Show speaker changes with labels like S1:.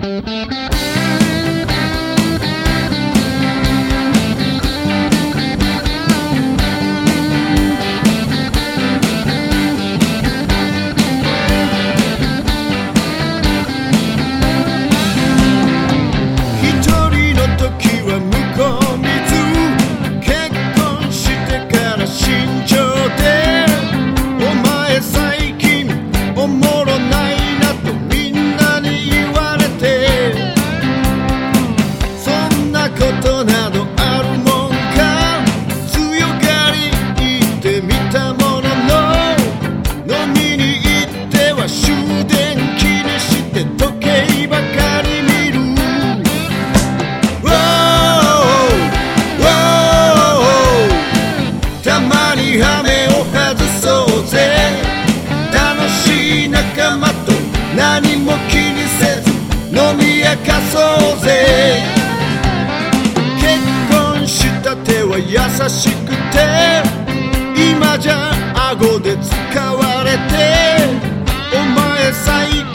S1: 羽目を外そうぜ。楽しい仲間と何も気にせず飲み明かそうぜ。結婚した手は優しくて今じゃ顎で使われて、お前最